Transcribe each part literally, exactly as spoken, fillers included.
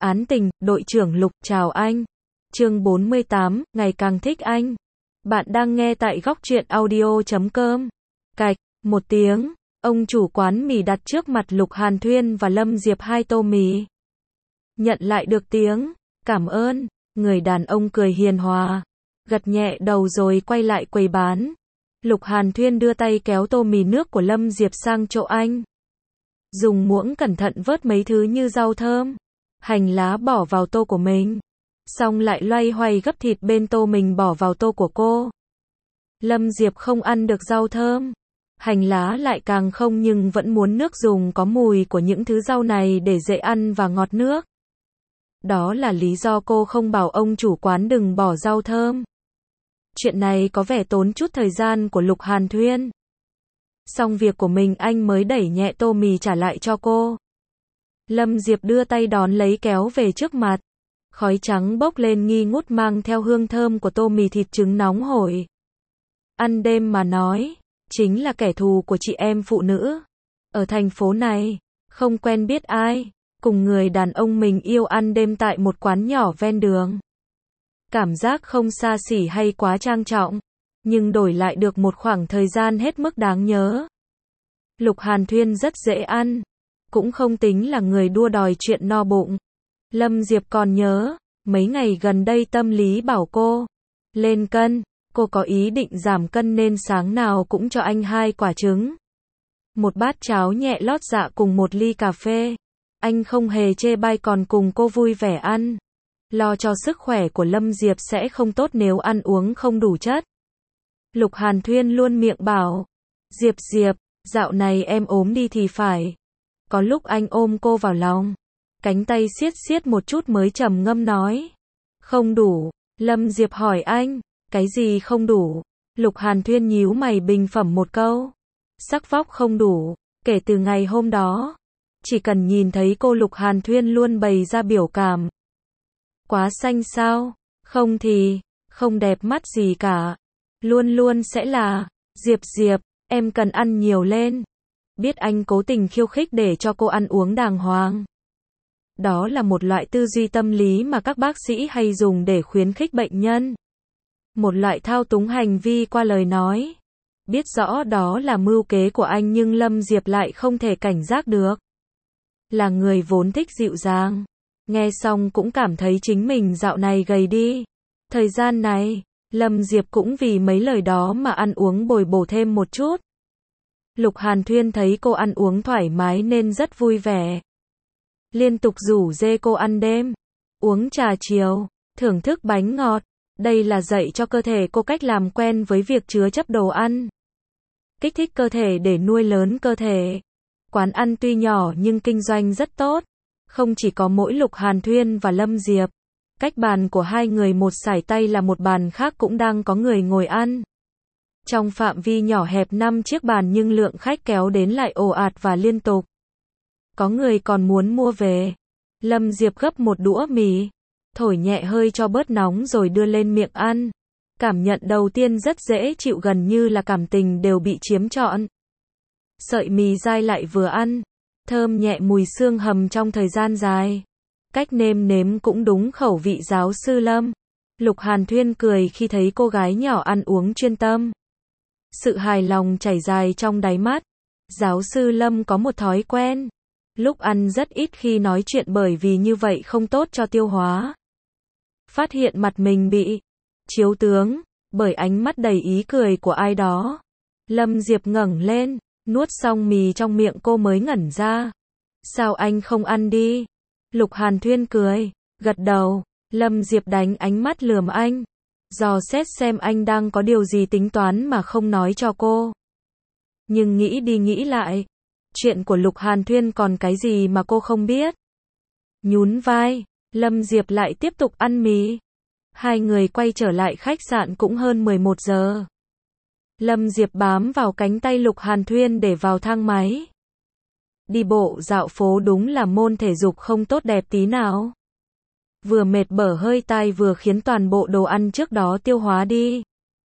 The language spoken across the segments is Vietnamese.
Án tình, đội trưởng Lục, chào anh. Chương bốn mươi tám, ngày càng thích anh. Bạn đang nghe tại góc truyện audio chấm com. Cạch, một tiếng, ông chủ quán mì đặt trước mặt Lục Hàn Thuyên và Lâm Diệp hai tô mì. Nhận lại được tiếng, cảm ơn, người đàn ông cười hiền hòa, gật nhẹ đầu rồi quay lại quầy bán. Lục Hàn Thuyên đưa tay kéo tô mì nước của Lâm Diệp sang chỗ anh. Dùng muỗng cẩn thận vớt mấy thứ như rau thơm, hành lá bỏ vào tô của mình. Xong lại loay hoay gấp thịt bên tô mình bỏ vào tô của cô. Lâm Diệp không ăn được rau thơm, hành lá lại càng không, nhưng vẫn muốn nước dùng có mùi của những thứ rau này để dễ ăn và ngọt nước. Đó là lý do cô không bảo ông chủ quán đừng bỏ rau thơm. Chuyện này có vẻ tốn chút thời gian của Lục Hàn Thuyên. Xong việc của mình anh mới đẩy nhẹ tô mì trả lại cho cô. Lâm Diệp đưa tay đón lấy kéo về trước mặt. Khói trắng bốc lên nghi ngút mang theo hương thơm của tô mì thịt trứng nóng hổi. Ăn đêm mà nói, chính là kẻ thù của chị em phụ nữ. Ở thành phố này, không quen biết ai, cùng người đàn ông mình yêu ăn đêm tại một quán nhỏ ven đường. Cảm giác không xa xỉ hay quá trang trọng, nhưng đổi lại được một khoảng thời gian hết mức đáng nhớ. Lục Hàn Thuyên rất dễ ăn, cũng không tính là người đua đòi chuyện no bụng. Lâm Diệp còn nhớ, mấy ngày gần đây tâm lý bảo cô lên cân, cô có ý định giảm cân nên sáng nào cũng cho anh hai quả trứng, một bát cháo nhẹ lót dạ cùng một ly cà phê. Anh không hề chê bai còn cùng cô vui vẻ ăn. Lo cho sức khỏe của Lâm Diệp sẽ không tốt nếu ăn uống không đủ chất. Lục Hàn Thuyên luôn miệng bảo, Diệp Diệp, dạo này em ốm đi thì phải. Có lúc anh ôm cô vào lòng, cánh tay siết siết một chút mới trầm ngâm nói, không đủ. Lâm Diệp hỏi anh, cái gì không đủ? Lục Hàn Thuyên nhíu mày bình phẩm một câu, sắc vóc không đủ. Kể từ ngày hôm đó, chỉ cần nhìn thấy cô Lục Hàn Thuyên luôn bày ra biểu cảm. Quá xanh sao? Không thì, không đẹp mắt gì cả. Luôn luôn sẽ là, Diệp Diệp, em cần ăn nhiều lên. Biết anh cố tình khiêu khích để cho cô ăn uống đàng hoàng. Đó là một loại tư duy tâm lý mà các bác sĩ hay dùng để khuyến khích bệnh nhân. Một loại thao túng hành vi qua lời nói. Biết rõ đó là mưu kế của anh nhưng Lâm Diệp lại không thể cảnh giác được. Là người vốn thích dịu dàng. Nghe xong cũng cảm thấy chính mình dạo này gầy đi. Thời gian này, Lâm Diệp cũng vì mấy lời đó mà ăn uống bồi bổ thêm một chút. Lục Hàn Thuyên thấy cô ăn uống thoải mái nên rất vui vẻ. Liên tục rủ dê cô ăn đêm, uống trà chiều, thưởng thức bánh ngọt. Đây là dạy cho cơ thể cô cách làm quen với việc chứa chấp đồ ăn. Kích thích cơ thể để nuôi lớn cơ thể. Quán ăn tuy nhỏ nhưng kinh doanh rất tốt. Không chỉ có mỗi Lục Hàn Thuyên và Lâm Diệp. Cách bàn của hai người một sải tay là một bàn khác cũng đang có người ngồi ăn. Trong phạm vi nhỏ hẹp năm chiếc bàn nhưng lượng khách kéo đến lại ồ ạt và liên tục. Có người còn muốn mua về. Lâm Diệp gấp một đũa mì, thổi nhẹ hơi cho bớt nóng rồi đưa lên miệng ăn. Cảm nhận đầu tiên rất dễ chịu, gần như là cảm tình đều bị chiếm trọn. Sợi mì dai lại vừa ăn, thơm nhẹ mùi xương hầm trong thời gian dài. Cách nêm nếm cũng đúng khẩu vị giáo sư Lâm. Lục Hàn Thuyên cười khi thấy cô gái nhỏ ăn uống chuyên tâm. Sự hài lòng chảy dài trong đáy mắt. Giáo sư Lâm có một thói quen. Lúc ăn rất ít khi nói chuyện bởi vì như vậy không tốt cho tiêu hóa. Phát hiện mặt mình bị chiếu tướng bởi ánh mắt đầy ý cười của ai đó. Lâm Diệp ngẩng lên, nuốt xong mì trong miệng cô mới ngẩn ra. Sao anh không ăn đi? Lục Hàn Thuyên cười, gật đầu. Lâm Diệp đánh ánh mắt lườm anh, dò xét xem anh đang có điều gì tính toán mà không nói cho cô. Nhưng nghĩ đi nghĩ lại, chuyện của Lục Hàn Thuyên còn cái gì mà cô không biết. Nhún vai, Lâm Diệp lại tiếp tục ăn mì. Hai người quay trở lại khách sạn cũng hơn mười một giờ. Lâm Diệp bám vào cánh tay Lục Hàn Thuyên để vào thang máy. Đi bộ dạo phố đúng là môn thể dục không tốt đẹp tí nào. Vừa mệt bở hơi tai vừa khiến toàn bộ đồ ăn trước đó tiêu hóa đi.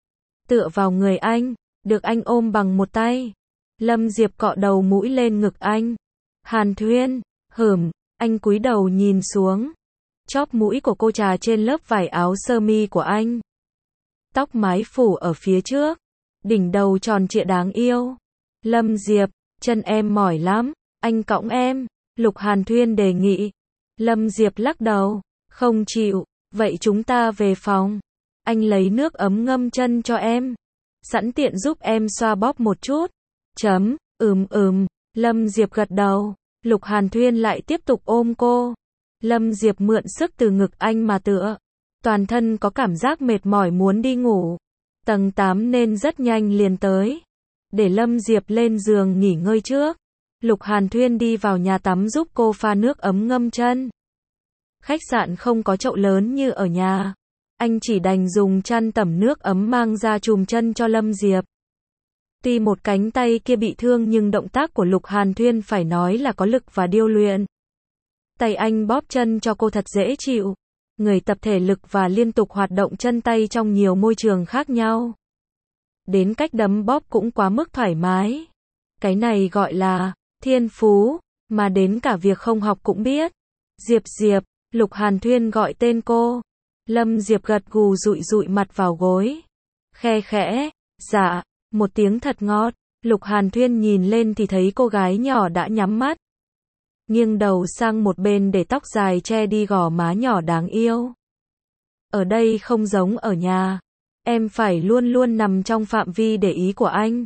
Tựa vào người anh, được anh ôm bằng một tay. Lâm Diệp cọ đầu mũi lên ngực anh. Hàn Thuyên, hửm, anh cúi đầu nhìn xuống, Chóp mũi của cô trà trên lớp vải áo sơ mi của anh. Tóc mái phủ ở phía trước. Đỉnh đầu tròn trịa đáng yêu. Lâm Diệp, chân em mỏi lắm, anh cõng em. Lục Hàn Thuyên đề nghị. Lâm Diệp lắc đầu. Không chịu, vậy chúng ta về phòng. Anh lấy nước ấm ngâm chân cho em. Sẵn tiện giúp em xoa bóp một chút. Chấm, ừm ừm, Lâm Diệp gật đầu. Lục Hàn Thuyên lại tiếp tục ôm cô. Lâm Diệp mượn sức từ ngực anh mà tựa. Toàn thân có cảm giác mệt mỏi muốn đi ngủ. Tầng tám nên rất nhanh liền tới. Để Lâm Diệp lên giường nghỉ ngơi trước. Lục Hàn Thuyên đi vào nhà tắm giúp cô pha nước ấm ngâm chân. Khách sạn không có chậu lớn như ở nhà. Anh chỉ đành dùng chăn tẩm nước ấm mang ra chùm chân cho Lâm Diệp. Tuy một cánh tay kia bị thương nhưng động tác của Lục Hàn Thuyên phải nói là có lực và điêu luyện. Tay anh bóp chân cho cô thật dễ chịu. Người tập thể lực và liên tục hoạt động chân tay trong nhiều môi trường khác nhau. Đến cách đấm bóp cũng quá mức thoải mái. Cái này gọi là thiên phú, mà đến cả việc không học cũng biết. Diệp Diệp, Lục Hàn Thuyên gọi tên cô. Lâm Diệp gật gù dụi dụi mặt vào gối. Khe khẽ, dạ, một tiếng thật ngọt. Lục Hàn Thuyên nhìn lên thì thấy cô gái nhỏ đã nhắm mắt. Nghiêng đầu sang một bên để tóc dài che đi gò má nhỏ đáng yêu. Ở đây không giống ở nhà. Em phải luôn luôn nằm trong phạm vi để ý của anh.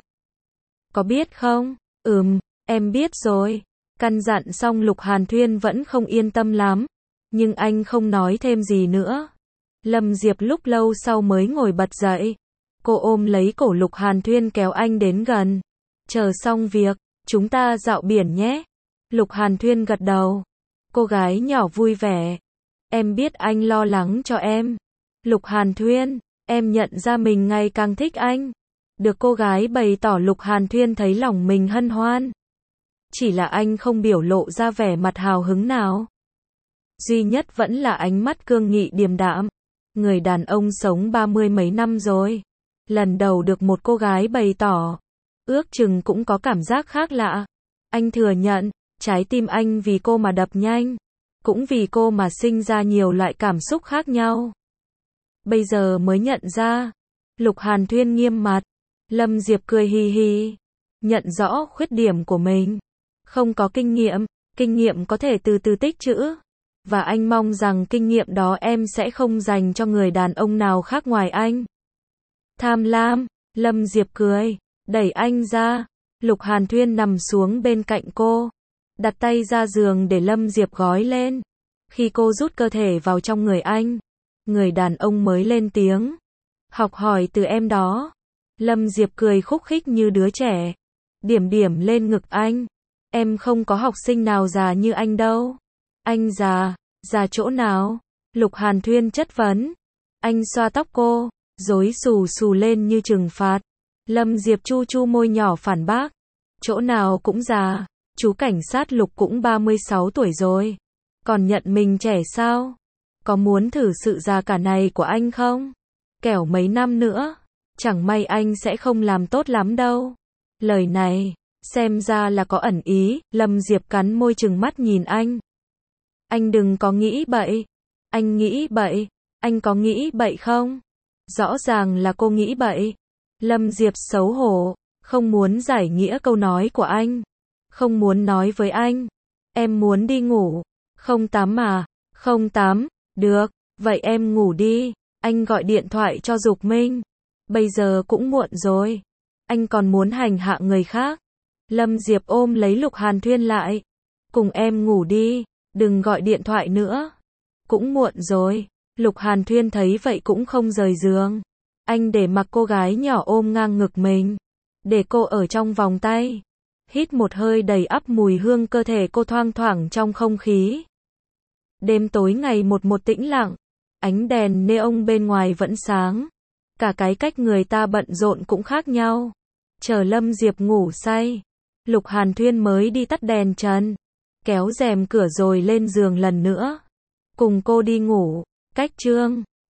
Có biết không? Ừm, em biết rồi. Căn dặn xong Lục Hàn Thuyên vẫn không yên tâm lắm. Nhưng anh không nói thêm gì nữa. Lâm Diệp lúc lâu sau mới ngồi bật dậy. Cô ôm lấy cổ Lục Hàn Thuyên kéo anh đến gần. Chờ xong việc, chúng ta dạo biển nhé. Lục Hàn Thuyên gật đầu. Cô gái nhỏ vui vẻ. Em biết anh lo lắng cho em. Lục Hàn Thuyên, em nhận ra mình ngày càng thích anh. Được cô gái bày tỏ Lục Hàn Thuyên thấy lòng mình hân hoan. Chỉ là anh không biểu lộ ra vẻ mặt hào hứng nào. Duy nhất vẫn là ánh mắt cương nghị điềm đạm. Người đàn ông sống ba mươi mấy năm rồi. Lần đầu được một cô gái bày tỏ. Ước chừng cũng có cảm giác khác lạ. Anh thừa nhận, trái tim anh vì cô mà đập nhanh. Cũng vì cô mà sinh ra nhiều loại cảm xúc khác nhau. Bây giờ mới nhận ra. Lục Hàn Thuyên nghiêm mặt. Lâm Diệp cười hì hì. Nhận rõ khuyết điểm của mình. Không có kinh nghiệm. Kinh nghiệm có thể từ từ tích trữ. Và anh mong rằng kinh nghiệm đó em sẽ không dành cho người đàn ông nào khác ngoài anh. Tham lam. Lâm Diệp cười. Đẩy anh ra. Lục Hàn Thuyên nằm xuống bên cạnh cô. Đặt tay ra giường để Lâm Diệp gói lên. Khi cô rút cơ thể vào trong người anh. Người đàn ông mới lên tiếng. Học hỏi từ em đó. Lâm Diệp cười khúc khích như đứa trẻ. Điểm điểm lên ngực anh. Em không có học sinh nào già như anh đâu. Anh già, già chỗ nào? Lục Hàn Thuyên chất vấn. Anh xoa tóc cô, rối xù xù lên như trừng phạt. Lâm Diệp chu chu môi nhỏ phản bác. Chỗ nào cũng già, chú cảnh sát Lục cũng ba mươi sáu tuổi rồi. Còn nhận mình trẻ sao? Có muốn thử sự già cả này của anh không? Kẻo mấy năm nữa, chẳng may anh sẽ không làm tốt lắm đâu. Lời này, xem ra là có ẩn ý. Lâm Diệp cắn môi trừng mắt nhìn anh. Anh đừng có nghĩ bậy. Anh nghĩ bậy. Anh có nghĩ bậy không? Rõ ràng là cô nghĩ bậy. Lâm Diệp xấu hổ, không muốn giải nghĩa câu nói của anh. Không muốn nói với anh. Em muốn đi ngủ. Không tắm à? Không tắm. Được, vậy em ngủ đi. Anh gọi điện thoại cho Dục Minh. Bây giờ cũng muộn rồi. Anh còn muốn hành hạ người khác. Lâm Diệp ôm lấy Lục Hàn Thuyên lại. Cùng em ngủ đi. Đừng gọi điện thoại nữa. Cũng muộn rồi. Lục Hàn Thuyên thấy vậy cũng không rời giường. Anh để mặc cô gái nhỏ ôm ngang ngực mình. Để cô ở trong vòng tay. Hít một hơi đầy ắp mùi hương cơ thể cô thoang thoảng trong không khí. Đêm tối ngày một một tĩnh lặng. Ánh đèn neon bên ngoài vẫn sáng. Cả cái cách người ta bận rộn cũng khác nhau. Chờ Lâm Diệp ngủ say. Lục Hàn Thuyên mới đi tắt đèn trần. Kéo rèm cửa rồi lên giường lần nữa. Cùng cô đi ngủ. Cách chương